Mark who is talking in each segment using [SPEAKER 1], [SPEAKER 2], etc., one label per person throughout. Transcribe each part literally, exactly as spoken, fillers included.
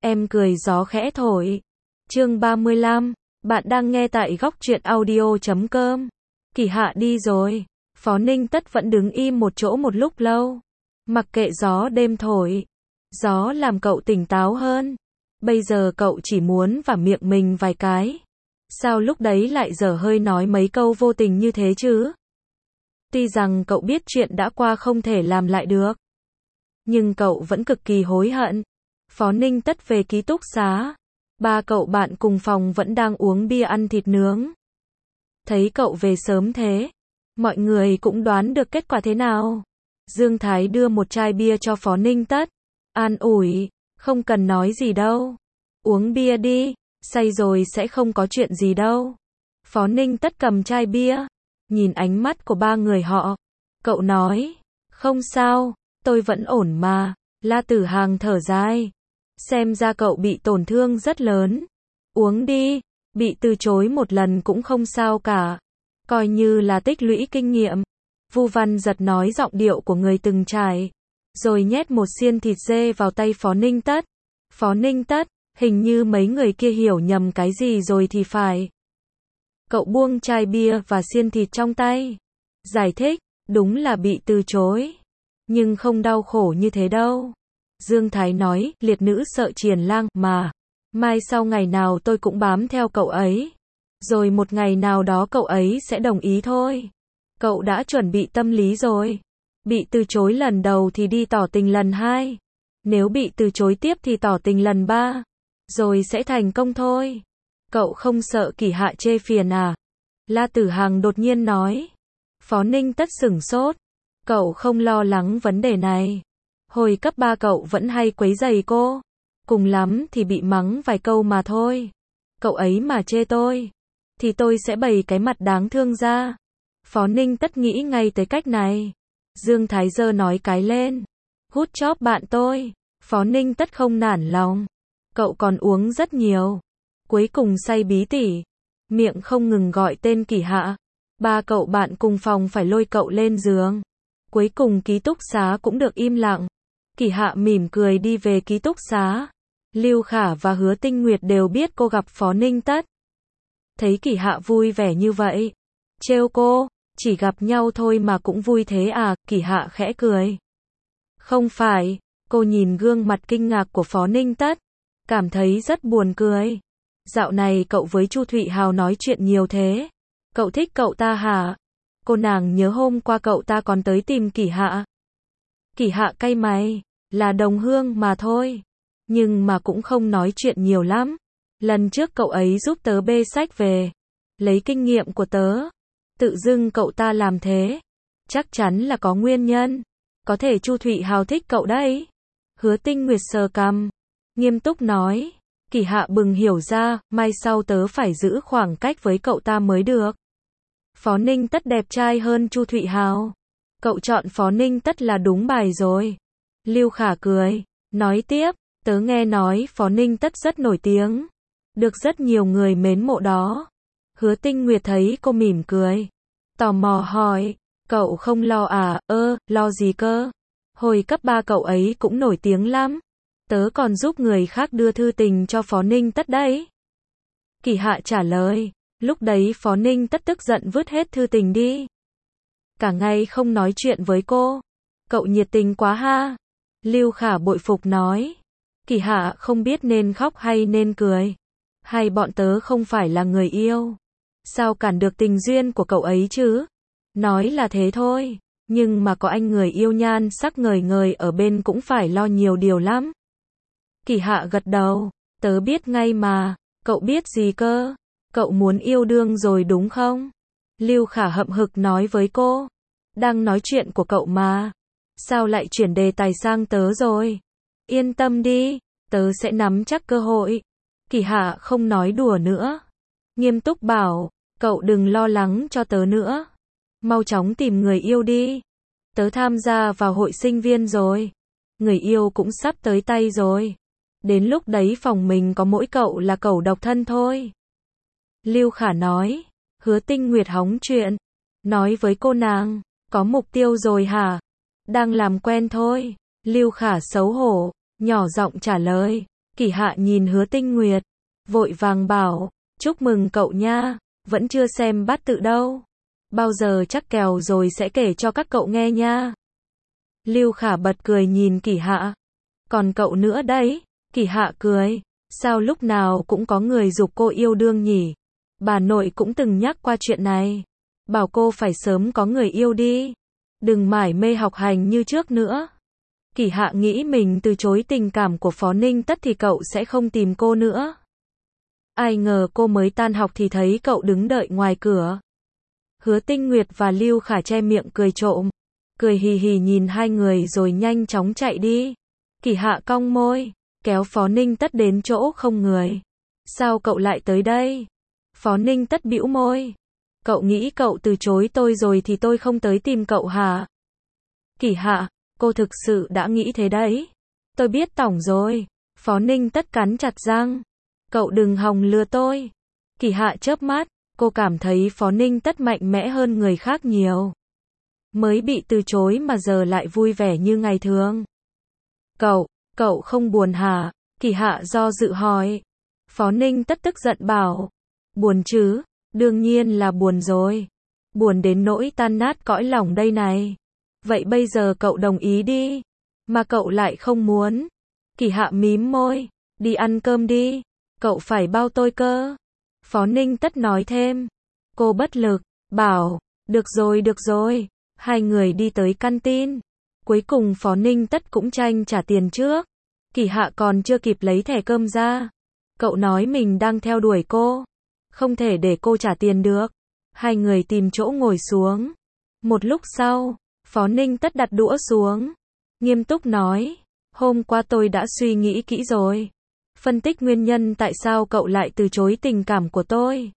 [SPEAKER 1] Em cười gió khẽ thổi. Chương ba mươi lăm, bạn đang nghe tại góc truyện audio chấm com. Kỳ Hạ đi rồi. Phó Ninh Tất vẫn đứng im một chỗ một lúc lâu. Mặc kệ gió đêm thổi. Gió làm cậu tỉnh táo hơn. Bây giờ cậu chỉ muốn vả miệng mình vài cái. Sao lúc đấy lại dở hơi nói mấy câu vô tình như thế chứ? Tuy rằng cậu biết chuyện đã qua không thể làm lại được. Nhưng cậu vẫn cực kỳ hối hận. Phó Ninh Tất về ký túc xá. Ba cậu bạn cùng phòng vẫn đang uống bia ăn thịt nướng. Thấy cậu về sớm thế, mọi người cũng đoán được kết quả thế nào. Dương Thái đưa một chai bia cho Phó Ninh Tất. An ủi, không cần nói gì đâu. Uống bia đi, say rồi sẽ không có chuyện gì đâu. Phó Ninh Tất cầm chai bia, nhìn ánh mắt của ba người họ. Cậu nói, không sao, tôi vẫn ổn mà. La Tử Hàng thở dài. Xem ra cậu bị tổn thương rất lớn. Uống đi, bị từ chối một lần cũng không sao cả. Coi như là tích lũy kinh nghiệm. Vu Văn Giật nói giọng điệu của người từng trải. Rồi nhét một xiên thịt dê vào tay Phó Ninh Tất. Phó Ninh Tất, hình như mấy người kia hiểu nhầm cái gì rồi thì phải. Cậu buông chai bia và xiên thịt trong tay. Giải thích, đúng là bị từ chối. Nhưng không đau khổ như thế đâu. Dương Thái nói, liệt nữ sợ Triển Lang mà. Mai sau ngày nào tôi cũng bám theo cậu ấy. Rồi một ngày nào đó cậu ấy sẽ đồng ý thôi. Cậu đã chuẩn bị tâm lý rồi. Bị từ chối lần đầu thì đi tỏ tình lần hai. Nếu bị từ chối tiếp thì tỏ tình lần ba. Rồi sẽ thành công thôi. Cậu không sợ Kỳ Hạ chê phiền à? La Tử Hàng đột nhiên nói. Phó Ninh Tất sửng sốt. Cậu không lo lắng vấn đề này. Hồi cấp ba cậu vẫn hay quấy rầy cô. Cùng lắm thì bị mắng vài câu mà thôi. Cậu ấy mà chê tôi, thì tôi sẽ bày cái mặt đáng thương ra. Phó Ninh Tất nghĩ ngay tới cách này. Dương Thái giơ nói cái lên. Hút chóp bạn tôi. Phó Ninh Tất không nản lòng. Cậu còn uống rất nhiều. Cuối cùng say bí tỉ. Miệng không ngừng gọi tên Kỳ Hạ. Ba cậu bạn cùng phòng phải lôi cậu lên giường. Cuối cùng ký túc xá cũng được im lặng. Kỳ Hạ mỉm cười đi về ký túc xá. Lưu Khả và Hứa Tinh Nguyệt đều biết cô gặp Phó Ninh Tất. Thấy Kỳ Hạ vui vẻ như vậy. Trêu cô, chỉ gặp nhau thôi mà cũng vui thế à? Kỳ Hạ khẽ cười. Không phải, cô nhìn gương mặt kinh ngạc của Phó Ninh Tất. Cảm thấy rất buồn cười. Dạo này cậu với Chu Thụy Hào nói chuyện nhiều thế. Cậu thích cậu ta hả? Cô nàng nhớ hôm qua cậu ta còn tới tìm Kỳ Hạ. Kỳ Hạ cay mày, là đồng hương mà thôi. Nhưng mà cũng không nói chuyện nhiều lắm. Lần trước cậu ấy giúp tớ bê sách về. Lấy kinh nghiệm của tớ. Tự dưng cậu ta làm thế. Chắc chắn là có nguyên nhân. Có thể Chu Thụy Hào thích cậu đấy. Hứa Tinh Nguyệt sờ cằm. Nghiêm túc nói. Kỳ Hạ bừng hiểu ra, mai sau tớ phải giữ khoảng cách với cậu ta mới được. Phó Ninh Tất đẹp trai hơn Chu Thụy Hào. Cậu chọn Phó Ninh Tất là đúng bài rồi. Lưu Khả cười. Nói tiếp, tớ nghe nói Phó Ninh Tất rất nổi tiếng. Được rất nhiều người mến mộ đó. Hứa Tinh Nguyệt thấy cô mỉm cười. Tò mò hỏi, cậu không lo à? Ơ, lo gì cơ? Hồi cấp ba cậu ấy cũng nổi tiếng lắm. Tớ còn giúp người khác đưa thư tình cho Phó Ninh Tất đấy. Kỳ Hạ trả lời. Lúc đấy Phó Ninh Tất tức giận vứt hết thư tình đi. Cả ngày không nói chuyện với cô. Cậu nhiệt tình quá ha. Lưu Khả bội phục nói. Kỳ Hạ không biết nên khóc hay nên cười. Hay bọn tớ không phải là người yêu. Sao cản được tình duyên của cậu ấy chứ? Nói là thế thôi. Nhưng mà có anh người yêu nhan sắc ngời ngời ở bên cũng phải lo nhiều điều lắm. Kỳ Hạ gật đầu. Tớ biết ngay mà. Cậu biết gì cơ? Cậu muốn yêu đương rồi đúng không? Lưu Khả hậm hực nói với cô. Đang nói chuyện của cậu mà. Sao lại chuyển đề tài sang tớ rồi? Yên tâm đi. Tớ sẽ nắm chắc cơ hội. Kỳ Hạ không nói đùa nữa. Nghiêm túc bảo. Cậu đừng lo lắng cho tớ nữa. Mau chóng tìm người yêu đi. Tớ tham gia vào hội sinh viên rồi. Người yêu cũng sắp tới tay rồi. Đến lúc đấy phòng mình có mỗi cậu là cẩu độc thân thôi. Lưu Khả nói. Hứa Tinh Nguyệt hóng chuyện. Nói với cô nàng. Có mục tiêu rồi hả? Đang làm quen thôi. Lưu Khả xấu hổ. Nhỏ giọng trả lời. Kỷ Hạ nhìn Hứa Tinh Nguyệt, vội vàng bảo, chúc mừng cậu nha, vẫn chưa xem bát tự đâu. Bao giờ chắc kèo rồi sẽ kể cho các cậu nghe nha. Lưu Khả bật cười nhìn Kỷ Hạ. Còn cậu nữa đấy, Kỷ Hạ cười. Sao lúc nào cũng có người giục cô yêu đương nhỉ? Bà nội cũng từng nhắc qua chuyện này. Bảo cô phải sớm có người yêu đi. Đừng mải mê học hành như trước nữa. Kỷ Hạ nghĩ mình từ chối tình cảm của Phó Ninh Tất thì cậu sẽ không tìm cô nữa. Ai ngờ cô mới tan học thì thấy cậu đứng đợi ngoài cửa. Hứa Tinh Nguyệt và Lưu Khả che miệng cười trộm. Cười hì hì nhìn hai người rồi nhanh chóng chạy đi. Kỷ Hạ cong môi, kéo Phó Ninh Tất đến chỗ không người. Sao cậu lại tới đây? Phó Ninh Tất bĩu môi. Cậu nghĩ cậu từ chối tôi rồi thì tôi không tới tìm cậu hả? Kỷ Hạ, cô thực sự đã nghĩ thế đấy. Tôi biết tỏng rồi. Phó Ninh Tất cắn chặt răng. Cậu đừng hòng lừa tôi. Kỷ Hạ chớp mắt, cô cảm thấy Phó Ninh Tất mạnh mẽ hơn người khác nhiều. Mới bị từ chối mà giờ lại vui vẻ như ngày thường. Cậu, cậu không buồn hả? Kỷ Hạ do dự hỏi. Phó Ninh Tất tức giận bảo. Buồn chứ, đương nhiên là buồn rồi. Buồn đến nỗi tan nát cõi lòng đây này. Vậy bây giờ cậu đồng ý đi. Mà cậu lại không muốn. Kỷ Hạ mím môi. Đi ăn cơm đi. Cậu phải bao tôi cơ. Phó Ninh Tất nói thêm. Cô bất lực, bảo. Được rồi được rồi. Hai người đi tới căn tin. Cuối cùng Phó Ninh Tất cũng tranh trả tiền trước. Kỷ Hạ còn chưa kịp lấy thẻ cơm ra. Cậu nói mình đang theo đuổi cô. Không thể để cô trả tiền được. Hai người tìm chỗ ngồi xuống. Một lúc sau, Phó Ninh Tất đặt đũa xuống. Nghiêm túc nói. Hôm qua tôi đã suy nghĩ kỹ rồi. Phân tích nguyên nhân tại sao cậu lại từ chối tình cảm của tôi.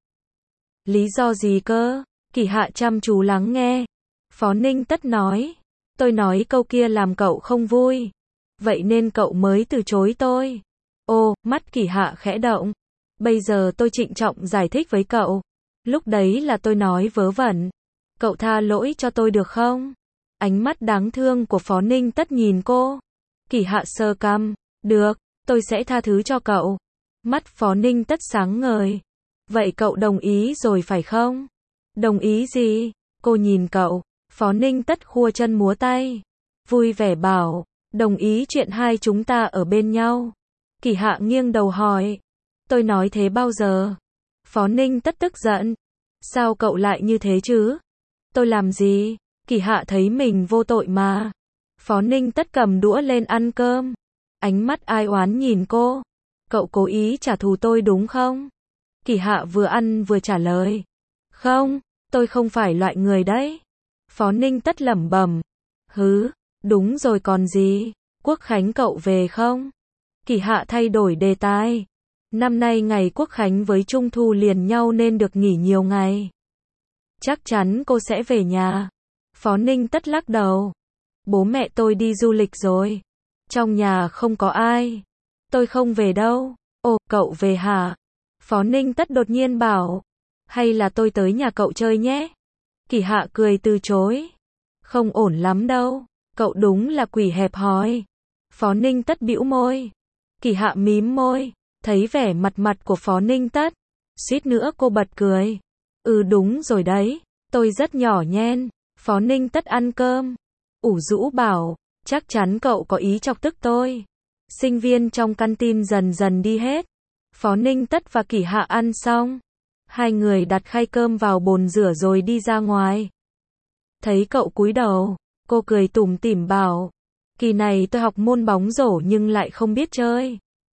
[SPEAKER 1] Lý do gì cơ? Kỷ Hạ chăm chú lắng nghe. Phó Ninh Tất nói. Tôi nói câu kia làm cậu không vui. Vậy nên cậu mới từ chối tôi. Ô, mắt Kỷ Hạ khẽ động. Bây giờ tôi trịnh trọng giải thích với cậu. Lúc đấy là tôi nói vớ vẩn. Cậu tha lỗi cho tôi được không? Ánh mắt đáng thương của Phó Ninh Tất nhìn cô. Kỷ Hạ sơ cằm. Được, tôi sẽ tha thứ cho cậu. Mắt Phó Ninh Tất sáng ngời. Vậy cậu đồng ý rồi phải không? Đồng ý gì? Cô nhìn cậu. Phó Ninh Tất khua chân múa tay. Vui vẻ bảo. Đồng ý chuyện hai chúng ta ở bên nhau. Kỷ Hạ nghiêng đầu hỏi. Tôi nói thế bao giờ? Phó Ninh Tất tức giận. Sao cậu lại như thế chứ? Tôi làm gì? Kỷ Hạ thấy mình vô tội mà. Phó Ninh Tất cầm đũa lên ăn cơm. Ánh mắt ai oán nhìn cô. Cậu cố ý trả thù tôi đúng không? Kỷ Hạ vừa ăn vừa trả lời. Không, tôi không phải loại người đấy. Phó Ninh Tất lẩm bẩm. Hứ, đúng rồi còn gì? Quốc khánh cậu về không? Kỷ Hạ thay đổi đề tài. Năm nay ngày Quốc khánh với Trung thu liền nhau nên được nghỉ nhiều ngày. Chắc chắn cô sẽ về nhà. Phó Ninh Tất lắc đầu. Bố mẹ tôi đi du lịch rồi. Trong nhà không có ai. Tôi không về đâu. Ồ, cậu về hả? Phó Ninh Tất đột nhiên bảo. Hay là tôi tới nhà cậu chơi nhé? Kỷ Hạ cười từ chối. Không ổn lắm đâu. Cậu đúng là quỷ hẹp hòi. Phó Ninh Tất bĩu môi. Kỷ Hạ mím môi. Thấy vẻ mặt mặt của Phó Ninh Tất. Suýt nữa cô bật cười. Ừ đúng rồi đấy. Tôi rất nhỏ nhen. Phó Ninh Tất ăn cơm. Ủ rũ bảo. Chắc chắn cậu có ý chọc tức tôi. Sinh viên trong căn tin dần dần đi hết. Phó Ninh Tất và Kỷ Hạ ăn xong. Hai người đặt khay cơm vào bồn rửa rồi đi ra ngoài. Thấy cậu cúi đầu. Cô cười tủm tỉm bảo. Kỳ này tôi học môn bóng rổ nhưng lại không biết chơi.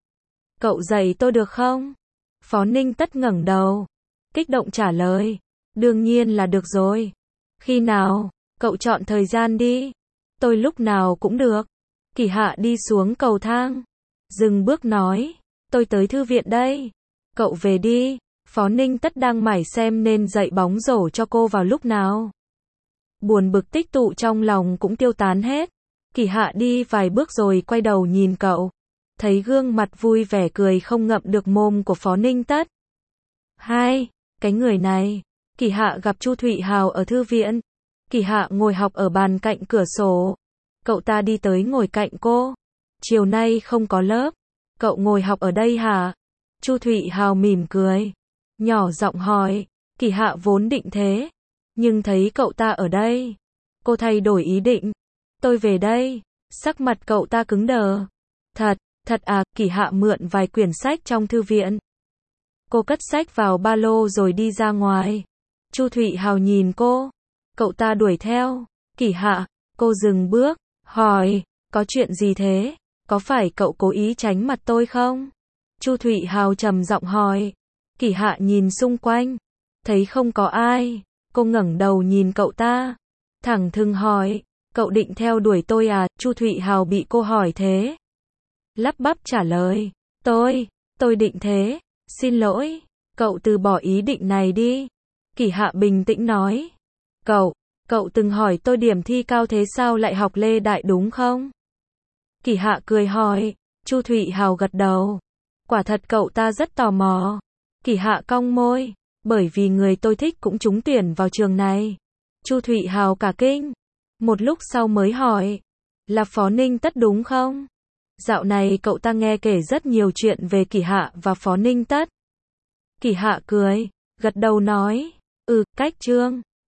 [SPEAKER 1] Cậu dạy tôi được không? Phó Ninh Tất ngẩng đầu. Kích động trả lời. Đương nhiên là được rồi. Khi nào? Cậu chọn thời gian đi. Tôi lúc nào cũng được. Kỷ Hạ đi xuống cầu thang. Dừng bước nói. Tôi tới thư viện đây. Cậu về đi. Phó Ninh Tất đang mải xem nên dạy bóng rổ cho cô vào lúc nào. Buồn bực tích tụ trong lòng cũng tiêu tán hết. Kỷ Hạ đi vài bước rồi quay đầu nhìn cậu. Thấy gương mặt vui vẻ cười không ngậm được mồm của Phó Ninh Tất. Hai, cái người này. Kỷ Hạ gặp Chu Thụy Hào ở thư viện. Kỷ Hạ ngồi học ở bàn cạnh cửa sổ. Cậu ta đi tới ngồi cạnh cô. Chiều nay không có lớp. Cậu ngồi học ở đây hả? Chu Thụy Hào mỉm cười, nhỏ giọng hỏi. Kỳ Hạ vốn định thế, nhưng thấy cậu ta ở đây, cô thay đổi ý định. Tôi về đây. Sắc mặt cậu ta cứng đờ. Thật, thật à? Kỳ Hạ mượn vài quyển sách trong thư viện. Cô cất sách vào ba lô rồi đi ra ngoài. Chu Thụy Hào nhìn cô. Cậu ta đuổi theo. Kỳ Hạ, cô dừng bước, hỏi, có chuyện gì thế? Có phải cậu cố ý tránh mặt tôi không? Chu Thụy Hào trầm giọng hỏi. Kỳ Hạ nhìn xung quanh, thấy không có ai, cô ngẩng đầu nhìn cậu ta, thẳng thừng hỏi, cậu định theo đuổi tôi à? Chu Thụy Hào bị cô hỏi thế, lắp bắp trả lời, tôi, tôi định thế, xin lỗi, cậu từ bỏ ý định này đi. Kỳ Hạ bình tĩnh nói, cậu, cậu từng hỏi tôi điểm thi cao thế sao lại học Lê Đại đúng không? Kỳ Hạ cười hỏi. Chu Thụy Hào gật đầu. Quả thật cậu ta rất tò mò. Kỳ Hạ cong môi, bởi vì người tôi thích cũng trúng tuyển vào trường này. Chu Thụy Hào cả kinh, một lúc sau mới hỏi, là Phó Ninh Tất đúng không? Dạo này cậu ta nghe kể rất nhiều chuyện về Kỳ Hạ và Phó Ninh Tất. Kỳ Hạ cười, gật đầu nói, ừ, cách Trương